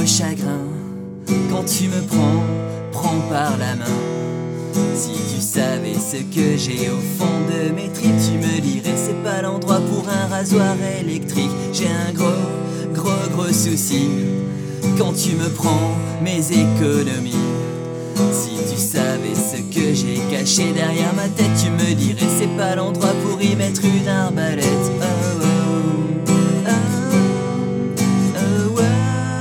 gros chagrin quand tu me prends par la main. Si tu savais ce que j'ai au fond de mes tripes, tu me dirais c'est pas l'endroit pour un rasoir électrique. J'ai un gros souci quand tu me prends mes économies. Si tu savais ce que j'ai caché derrière ma tête, tu me dirais c'est pas l'endroit pour y mettre une arbalète. Oh, oh, oh, oh, oh.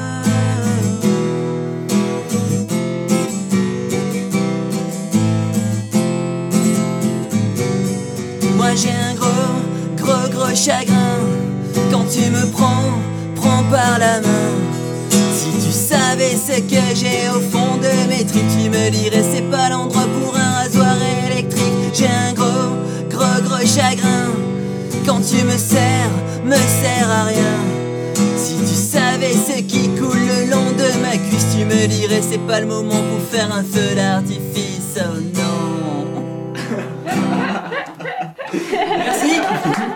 Moi j'ai un gros chagrin quand tu me prends par la main. Si tu savais ce que j'ai au fond de mes tripes, tu me dirais c'est pas l'endroit pour un rasoir électrique. J'ai un gros chagrin quand tu me sers à rien. Si tu savais ce qui coule le long de ma cuisse, tu me dirais c'est pas le moment pour faire un feu d'artifice. Oh non. Merci.